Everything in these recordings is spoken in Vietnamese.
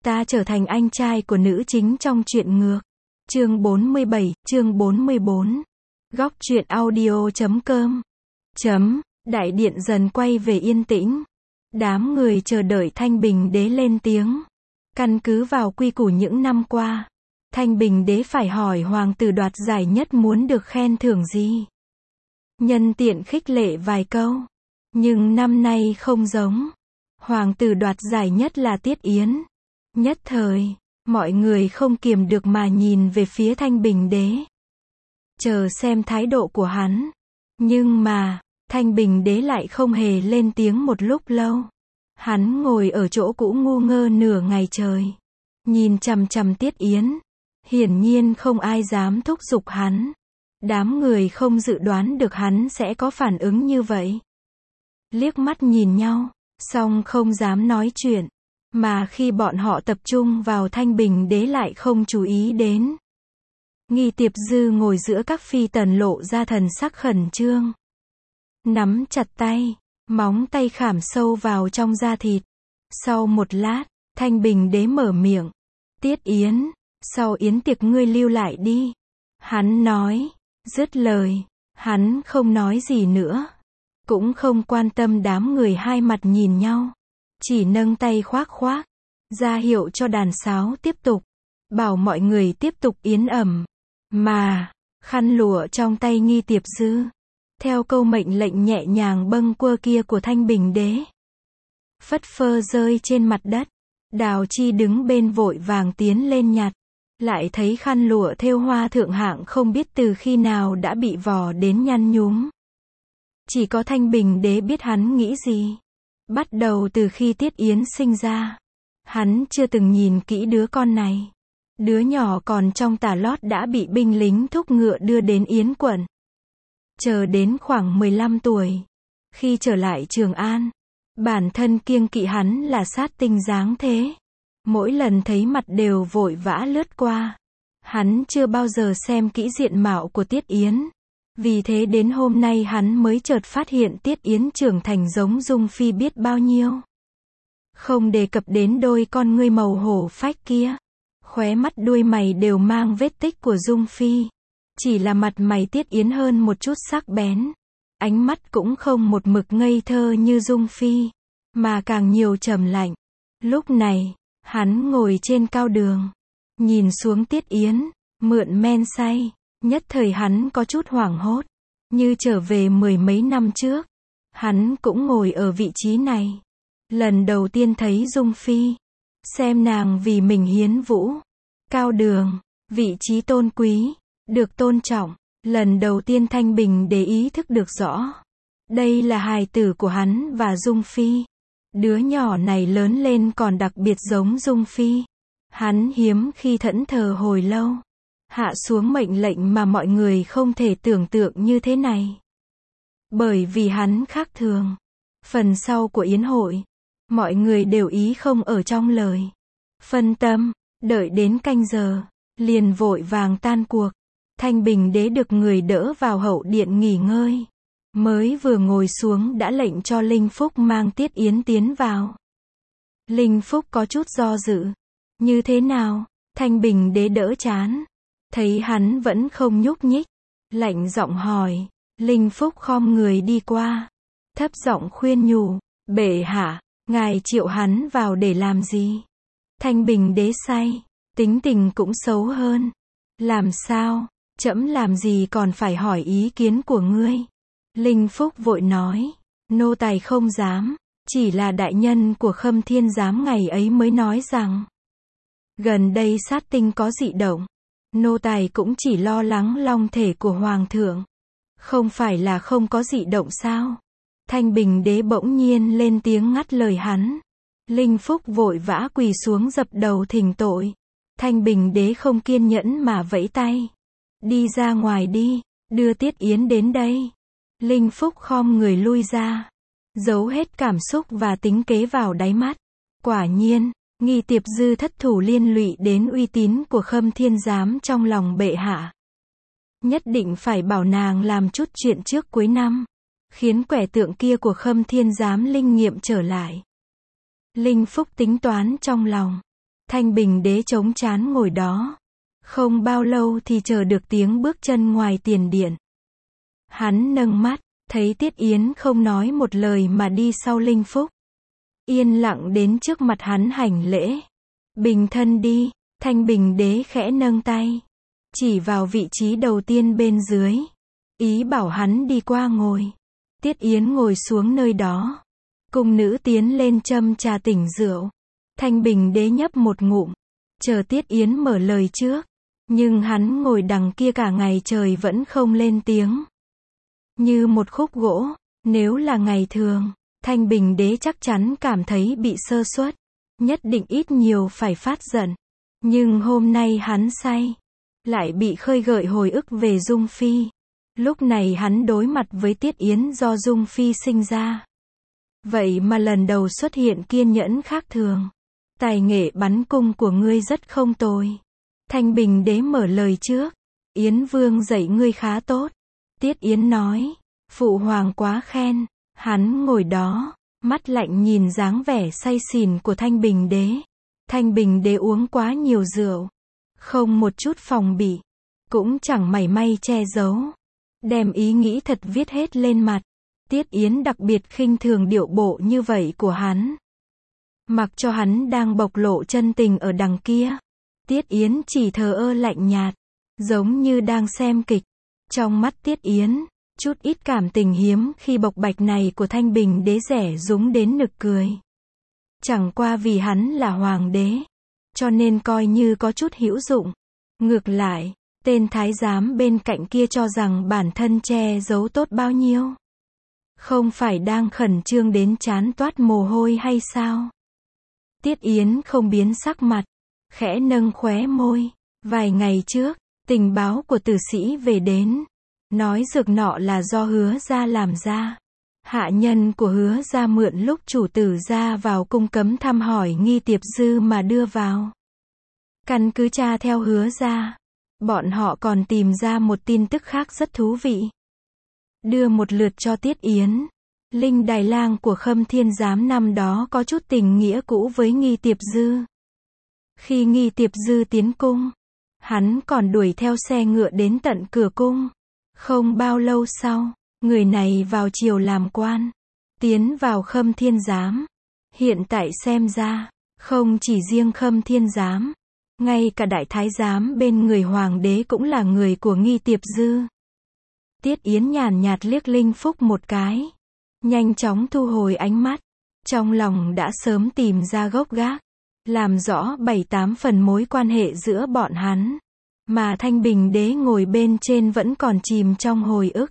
ta trở thành anh trai của nữ chính trong truyện ngược. Chương 47, chương 44. Góc truyện audio.com. Đại điện dần quay về yên tĩnh. Đám người chờ đợi Thanh Bình Đế lên tiếng. Căn cứ vào quy củ những năm qua, Thanh Bình Đế phải hỏi hoàng tử đoạt giải nhất muốn được khen thưởng gì. Nhân tiện khích lệ vài câu. Nhưng năm nay không giống. Hoàng tử đoạt giải nhất là Tiết Yến. Nhất thời, mọi người không kiềm được mà nhìn về phía Thanh Bình Đế. Chờ xem thái độ của hắn. Nhưng mà, Thanh Bình Đế lại không hề lên tiếng một lúc lâu. Hắn ngồi ở chỗ cũ ngu ngơ nửa ngày trời. Nhìn chằm chằm Tiết Yến. Hiển nhiên không ai dám thúc giục hắn. Đám người không dự đoán được hắn sẽ có phản ứng như vậy. Liếc mắt nhìn nhau, song không dám nói chuyện. Mà khi bọn họ tập trung vào Thanh Bình Đế lại không chú ý đến. Nghi Tiệp Dư ngồi giữa các phi tần lộ ra thần sắc khẩn trương. Nắm chặt tay, móng tay khảm sâu vào trong da thịt. Sau một lát, Thanh Bình Đế mở miệng. Tiết Yến, sau yến tiệc ngươi lưu lại đi. Hắn nói, dứt lời, hắn không nói gì nữa. Cũng không quan tâm đám người hai mặt nhìn nhau. Chỉ nâng tay khoác khoác, ra hiệu cho đàn sáo tiếp tục. Bảo mọi người tiếp tục yến ẩm. Mà, khăn lụa trong tay Nghi Tiệp Dư. Theo câu mệnh lệnh nhẹ nhàng bâng quơ kia của Thanh Bình Đế. Phất phơ rơi trên mặt đất. Đào Chi đứng bên vội vàng tiến lên nhặt. Lại thấy khăn lụa thêu hoa thượng hạng không biết từ khi nào đã bị vò đến nhăn nhúm. Chỉ có Thanh Bình Đế biết hắn nghĩ gì. Bắt đầu từ khi Tiết Yến sinh ra, hắn chưa từng nhìn kỹ đứa con này. Đứa nhỏ còn trong tà lót đã bị binh lính thúc ngựa đưa đến Yến quận. Chờ đến khoảng 15 tuổi, khi trở lại Trường An, bản thân kiêng kỵ hắn là sát tinh dáng thế. Mỗi lần thấy mặt đều vội vã lướt qua. Hắn chưa bao giờ xem kỹ diện mạo của Tiết Yến. Vì thế đến hôm nay hắn mới chợt phát hiện Tiết Yến trưởng thành giống Dung Phi biết bao nhiêu. Không đề cập đến đôi con ngươi màu hổ phách kia. Khóe mắt đuôi mày đều mang vết tích của Dung Phi. Chỉ là mặt mày Tiết Yến hơn một chút sắc bén. Ánh mắt cũng không một mực ngây thơ như Dung Phi, mà càng nhiều trầm lạnh. Lúc này, hắn ngồi trên cao đường. Nhìn xuống Tiết Yến, mượn men say. Nhất thời hắn có chút hoảng hốt. Như trở về mười mấy năm trước. Hắn cũng ngồi ở vị trí này. Lần đầu tiên thấy Dung Phi. Xem nàng vì mình hiến vũ. Cao đường, vị trí tôn quý, được tôn trọng. Lần đầu tiên Thanh Bình để ý thức được rõ. Đây là hài tử của hắn và Dung Phi. Đứa nhỏ này lớn lên còn đặc biệt giống Dung Phi. Hắn hiếm khi thẫn thờ hồi lâu. Hạ xuống mệnh lệnh mà mọi người không thể tưởng tượng như thế này. Bởi vì hắn khác thường. Phần sau của yến hội, mọi người đều ý không ở trong lời. Phân tâm, đợi đến canh giờ, liền vội vàng tan cuộc. Thanh Bình Đế được người đỡ vào hậu điện nghỉ ngơi. Mới vừa ngồi xuống đã lệnh cho Linh Phúc mang Tiết Yến tiến vào. Linh Phúc có chút do dự. Như thế nào? Thanh Bình Đế đỡ chán. Thấy hắn vẫn không nhúc nhích. Lạnh giọng hỏi. Linh Phúc khom người đi qua. Thấp giọng khuyên nhủ. Bệ hạ, ngài triệu hắn vào để làm gì? Thanh Bình Đế say. Tính tình cũng xấu hơn. Làm sao? Trẫm làm gì còn phải hỏi ý kiến của ngươi? Linh Phúc vội nói. Nô tài không dám. Chỉ là đại nhân của Khâm Thiên Giám ngày ấy mới nói rằng. Gần đây sát tinh có dị động. Nô tài cũng chỉ lo lắng long thể của Hoàng thượng. Không phải là không có dị động sao? Thanh Bình Đế bỗng nhiên lên tiếng ngắt lời hắn. Linh Phúc vội vã quỳ xuống dập đầu thỉnh tội. Thanh Bình Đế không kiên nhẫn mà vẫy tay. Đi ra ngoài đi, đưa Tiết Yến đến đây. Linh Phúc khom người lui ra. Giấu hết cảm xúc và tính kế vào đáy mắt. Quả nhiên, Nghi Tiệp Dư thất thủ liên lụy đến uy tín của Khâm Thiên Giám trong lòng bệ hạ. Nhất định phải bảo nàng làm chút chuyện trước cuối năm. Khiến quẻ tượng kia của Khâm Thiên Giám linh nghiệm trở lại. Linh Phúc tính toán trong lòng. Thanh Bình Đế chống trán ngồi đó. Không bao lâu thì chờ được tiếng bước chân ngoài tiền điện. Hắn nâng mắt, thấy Tiết Yến không nói một lời mà đi sau Linh Phúc. Yên lặng đến trước mặt hắn hành lễ. Bình thân đi, Thanh Bình Đế khẽ nâng tay. Chỉ vào vị trí đầu tiên bên dưới. Ý bảo hắn đi qua ngồi. Tiết Yến ngồi xuống nơi đó. Cung nữ tiến lên châm trà tỉnh rượu. Thanh Bình Đế nhấp một ngụm. Chờ Tiết Yến mở lời trước. Nhưng hắn ngồi đằng kia cả ngày trời vẫn không lên tiếng. Như một khúc gỗ. Nếu là ngày thường, Thanh Bình Đế chắc chắn cảm thấy bị sơ suất. Nhất định ít nhiều phải phát giận. Nhưng hôm nay hắn say. Lại bị khơi gợi hồi ức về Dung Phi. Lúc này hắn đối mặt với Tiết Yến do Dung Phi sinh ra. Vậy mà lần đầu xuất hiện kiên nhẫn khác thường. Tài nghệ bắn cung của ngươi rất không tồi. Thanh Bình Đế mở lời trước. Yến Vương dạy ngươi khá tốt. Tiết Yến nói. Phụ hoàng quá khen. Hắn ngồi đó, mắt lạnh nhìn dáng vẻ say xỉn của Thanh Bình Đế. Thanh Bình Đế uống quá nhiều rượu. Không một chút phòng bị. Cũng chẳng mảy may che giấu. Đem ý nghĩ thật viết hết lên mặt. Tiết Yến đặc biệt khinh thường điệu bộ như vậy của hắn. Mặc cho hắn đang bộc lộ chân tình ở đằng kia. Tiết Yến chỉ thờ ơ lạnh nhạt. Giống như đang xem kịch. Trong mắt Tiết Yến, chút ít cảm tình hiếm khi bộc bạch này của Thanh Bình Đế rẻ rúng đến nực cười. Chẳng qua vì hắn là hoàng đế. Cho nên coi như có chút hữu dụng. Ngược lại, tên thái giám bên cạnh kia cho rằng bản thân che giấu tốt bao nhiêu. Không phải đang khẩn trương đến trán toát mồ hôi hay sao? Tiết Yến không biến sắc mặt. Khẽ nâng khóe môi. Vài ngày trước, tình báo của tử sĩ về đến. Nói dược nọ là do Hứa gia làm ra. Hạ nhân của Hứa gia mượn lúc chủ tử ra vào cung cấm thăm hỏi Nghi Tiệp Dư mà đưa vào. Căn cứ tra theo Hứa gia. Bọn họ còn tìm ra một tin tức khác rất thú vị. Đưa một lượt cho Tiết Yến. Linh Đài Lang của Khâm Thiên Giám năm đó có chút tình nghĩa cũ với Nghi Tiệp Dư. Khi Nghi Tiệp Dư tiến cung, hắn còn đuổi theo xe ngựa đến tận cửa cung. Không bao lâu sau, người này vào triều làm quan. Tiến vào Khâm Thiên Giám. Hiện tại xem ra, không chỉ riêng Khâm Thiên Giám. Ngay cả đại thái giám bên người hoàng đế cũng là người của Nghi Tiệp Dư. Tiết Yến nhàn nhạt liếc Linh Phúc một cái. Nhanh chóng thu hồi ánh mắt. Trong lòng đã sớm tìm ra gốc gác. Làm rõ 7-8 phần mối quan hệ giữa bọn hắn. Mà Thanh Bình Đế ngồi bên trên vẫn còn chìm trong hồi ức.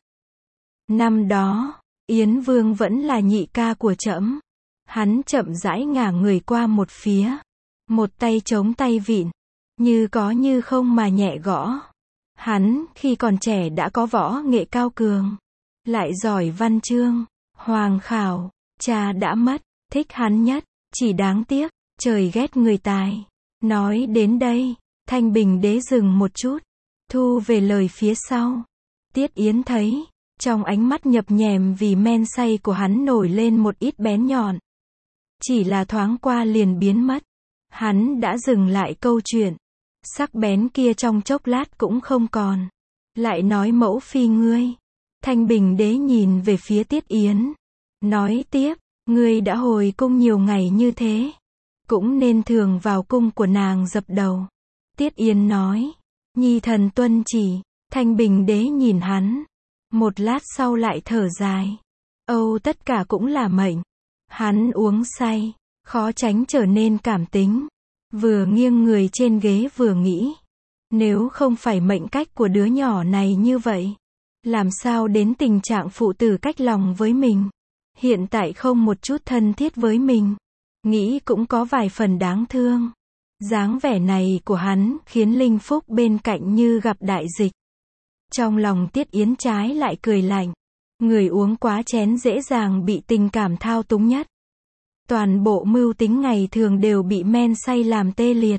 Năm đó, Yến Vương vẫn là nhị ca của trẫm. Hắn chậm rãi ngả người qua một phía. Một tay chống tay vịn. Như có như không mà nhẹ gõ. Hắn, khi còn trẻ đã có võ nghệ cao cường. Lại giỏi văn chương, hoàng khảo. Cha đã mất, thích hắn nhất. Chỉ đáng tiếc, trời ghét người tài. Nói đến đây, Thanh Bình Đế dừng một chút. Thu về lời phía sau. Tiết Yến thấy, trong ánh mắt nhập nhèm vì men say của hắn nổi lên một ít bén nhọn. Chỉ là thoáng qua liền biến mất. Hắn đã dừng lại câu chuyện. Sắc bén kia trong chốc lát cũng không còn. Lại nói mẫu phi ngươi. Thanh Bình Đế nhìn về phía Tiết Yến. Nói tiếp, ngươi đã hồi cung nhiều ngày như thế. Cũng nên thường vào cung của nàng dập đầu. Tiết Yến nói. Nhi thần tuân chỉ. Thanh Bình Đế nhìn hắn. Một lát sau lại thở dài. Âu tất cả cũng là mệnh. Hắn uống say. Khó tránh trở nên cảm tính. Vừa nghiêng người trên ghế vừa nghĩ. Nếu không phải mệnh cách của đứa nhỏ này như vậy. Làm sao đến tình trạng phụ tử cách lòng với mình. Hiện tại không một chút thân thiết với mình. Nghĩ cũng có vài phần đáng thương. Dáng vẻ này của hắn khiến Linh Phúc bên cạnh như gặp đại dịch. Trong lòng Tiết Yến trái lại cười lạnh. Người uống quá chén dễ dàng bị tình cảm thao túng nhất. Toàn bộ mưu tính ngày thường đều bị men say làm tê liệt.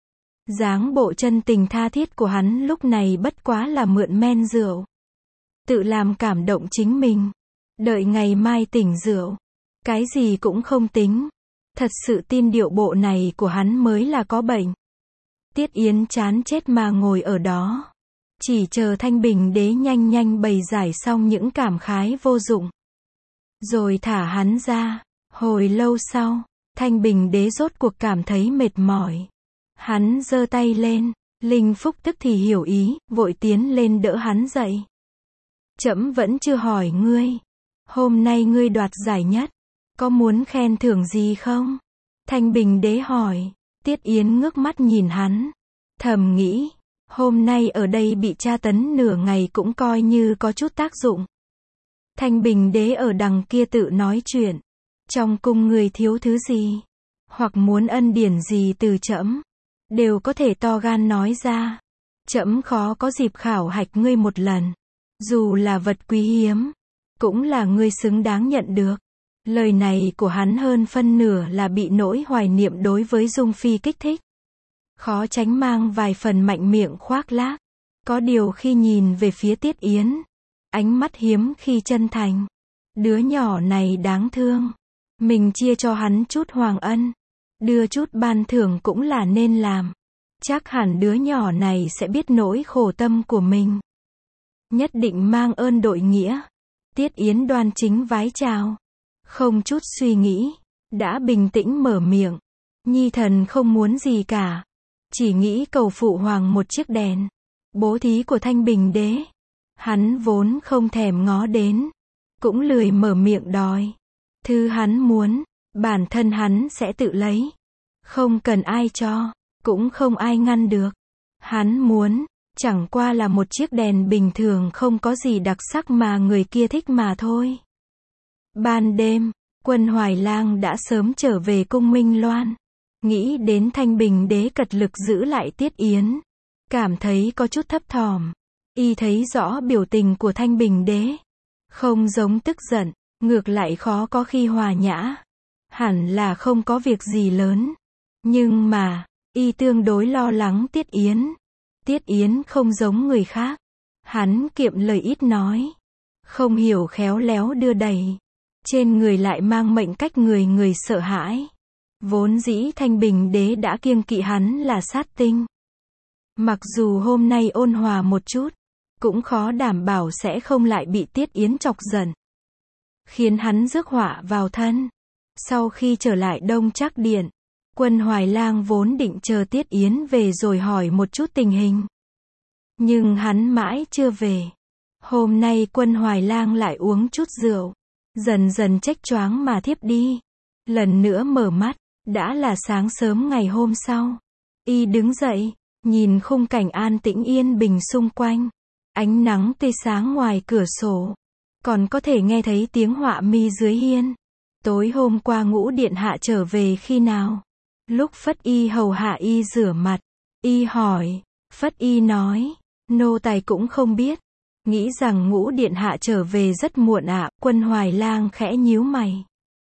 Dáng bộ chân tình tha thiết của hắn lúc này bất quá là mượn men rượu. Tự làm cảm động chính mình. Đợi ngày mai tỉnh rượu. Cái gì cũng không tính. Thật sự tin điệu bộ này của hắn mới là có bệnh. Tiết Yến chán chết mà ngồi ở đó. Chỉ chờ Thanh Bình Đế nhanh nhanh bày giải xong những cảm khái vô dụng. Rồi thả hắn ra. Hồi lâu sau, Thanh Bình Đế rốt cuộc cảm thấy mệt mỏi. Hắn giơ tay lên, Linh Phúc tức thì hiểu ý, vội tiến lên đỡ hắn dậy. Trẫm vẫn chưa hỏi ngươi. Hôm nay ngươi đoạt giải nhất. Có muốn khen thưởng gì không? Thanh Bình Đế hỏi. Tiết Yến ngước mắt nhìn hắn. Thầm nghĩ, hôm nay ở đây bị tra tấn nửa ngày cũng coi như có chút tác dụng. Thanh Bình Đế ở đằng kia tự nói chuyện. Trong cung người thiếu thứ gì? Hoặc muốn ân điển gì từ trẫm? Đều có thể to gan nói ra. Trẫm khó có dịp khảo hạch ngươi một lần. Dù là vật quý hiếm, cũng là ngươi xứng đáng nhận được. Lời này của hắn hơn phân nửa là bị nỗi hoài niệm đối với Dung Phi kích thích. Khó tránh mang vài phần mạnh miệng khoác lác. Có điều khi nhìn về phía Tiết Yến, ánh mắt hiếm khi chân thành. Đứa nhỏ này đáng thương. Mình chia cho hắn chút hoàng ân, đưa chút ban thưởng cũng là nên làm. Chắc hẳn đứa nhỏ này sẽ biết nỗi khổ tâm của mình. Nhất định mang ơn đội nghĩa. Tiết Yến đoan chính vái chào. Không chút suy nghĩ, đã bình tĩnh mở miệng. Nhi thần không muốn gì cả. Chỉ nghĩ cầu phụ hoàng một chiếc đèn. Bố thí của Thanh Bình Đế. Hắn vốn không thèm ngó đến. Cũng lười mở miệng đòi. Thứ hắn muốn, bản thân hắn sẽ tự lấy. Không cần ai cho, cũng không ai ngăn được. Hắn muốn, chẳng qua là một chiếc đèn bình thường không có gì đặc sắc mà người kia thích mà thôi. Ban đêm, Quân Hoài Lang đã sớm trở về cung Minh Loan. Nghĩ đến Thanh Bình Đế cật lực giữ lại Tiết Yến. Cảm thấy có chút thấp thỏm. Y thấy rõ biểu tình của Thanh Bình Đế. Không giống tức giận, ngược lại khó có khi hòa nhã. Hẳn là không có việc gì lớn. Nhưng mà, y tương đối lo lắng Tiết Yến. Tiết Yến không giống người khác. Hắn kiệm lời ít nói. Không hiểu khéo léo đưa đẩy. Trên người lại mang mệnh cách người người sợ hãi. Vốn dĩ Thanh Bình Đế đã kiêng kỵ hắn là sát tinh. Mặc dù hôm nay ôn hòa một chút, cũng khó đảm bảo sẽ không lại bị Tiết Yến chọc giận. Khiến hắn rước họa vào thân. Sau khi trở lại Đông Trác Điện, Quân Hoài Lang vốn định chờ Tiết Yến về rồi hỏi một chút tình hình. Nhưng hắn mãi chưa về. Hôm nay Quân Hoài Lang lại uống chút rượu. Dần dần chếch choáng mà thiếp đi. Lần nữa mở mắt, đã là sáng sớm ngày hôm sau. Y đứng dậy, nhìn khung cảnh an tĩnh yên bình xung quanh. Ánh nắng tươi sáng ngoài cửa sổ. Còn có thể nghe thấy tiếng họa mi dưới hiên. Tối hôm qua Ngũ Điện Hạ trở về khi nào? Lúc Phất Y hầu hạ y rửa mặt. Y hỏi. Phất Y nói. Nô tài cũng không biết. Nghĩ rằng Ngũ Điện Hạ trở về rất muộn ạ. Quân Hoài Lang khẽ nhíu mày.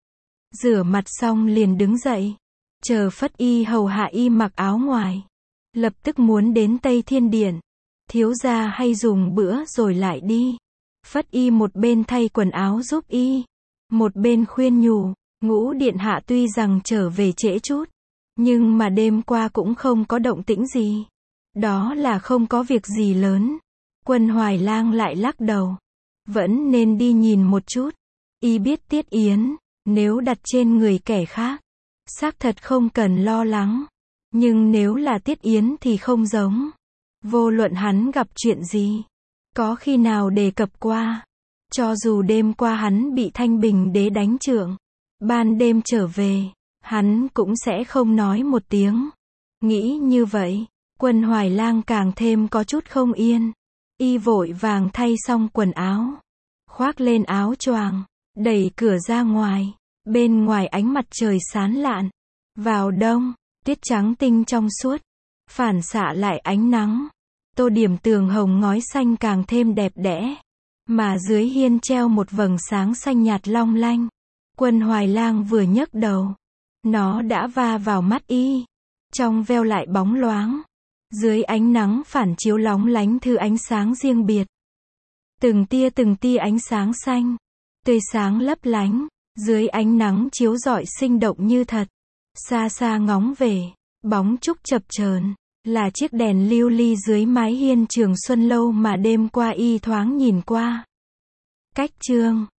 Rửa mặt xong liền đứng dậy. Chờ Phất Y hầu hạ y mặc áo ngoài. Lập tức muốn đến Tây Thiên Điện. Thiếu gia hay dùng bữa rồi lại đi. Phất Y một bên thay quần áo giúp y. Một bên khuyên nhủ. Ngũ Điện Hạ tuy rằng trở về trễ chút. Nhưng mà đêm qua cũng không có động tĩnh gì. Đó là không có việc gì lớn. Quân Hoài Lang lại lắc đầu. Vẫn nên đi nhìn một chút. Y biết Tiết Yến, nếu đặt trên người kẻ khác, xác thật không cần lo lắng. Nhưng nếu là Tiết Yến thì không giống. Vô luận hắn gặp chuyện gì, có khi nào đề cập qua. Cho dù đêm qua hắn bị Thanh Bình Đế đánh trượng, ban đêm trở về, hắn cũng sẽ không nói một tiếng. Nghĩ như vậy, Quân Hoài Lang càng thêm có chút không yên. Y vội vàng thay xong quần áo, khoác lên áo choàng, đẩy cửa ra ngoài. Bên ngoài ánh mặt trời sáng lạn. Vào đông, tiết trắng tinh trong suốt, phản xạ lại ánh nắng. Tô điểm tường hồng ngói xanh càng thêm đẹp đẽ. Mà dưới hiên treo một vầng sáng xanh nhạt long lanh. Quân Hoài Lang vừa nhấc đầu, nó đã va vào mắt y. Trong veo lại bóng loáng. Dưới ánh nắng phản chiếu lóng lánh thứ ánh sáng riêng biệt. Từng tia ánh sáng xanh, tươi sáng lấp lánh, dưới ánh nắng chiếu rọi sinh động như thật. Xa xa ngóng về, bóng trúc chập chờn, là chiếc đèn lưu ly dưới mái hiên Trường Xuân Lâu mà đêm qua y thoáng nhìn qua. Cách chương